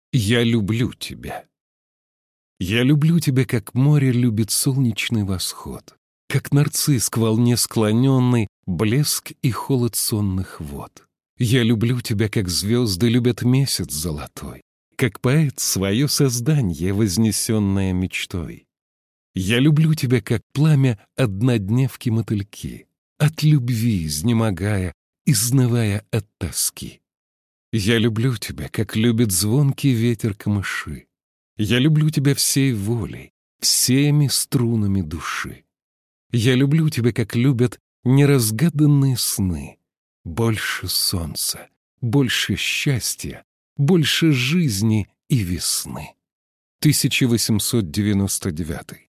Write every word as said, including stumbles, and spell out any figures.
Я люблю тебя. Я люблю тебя, как море любит солнечный восход, как нарцисс к волне склоненный, блеск и холод сонных вод. Я люблю тебя, как звезды любят месяц золотой, как поэт свое создание, вознесенное мечтой. Я люблю тебя, как пламя однодневки мотыльки, от любви изнемогая, изнывая от тоски. Я люблю тебя, как любит звонкий ветер камыши. Я люблю тебя всей волей, всеми струнами души. Я люблю тебя, как любят неразгаданные сны. Больше солнца, больше счастья, больше жизни и весны. тысяча восемьсот девяносто девятый.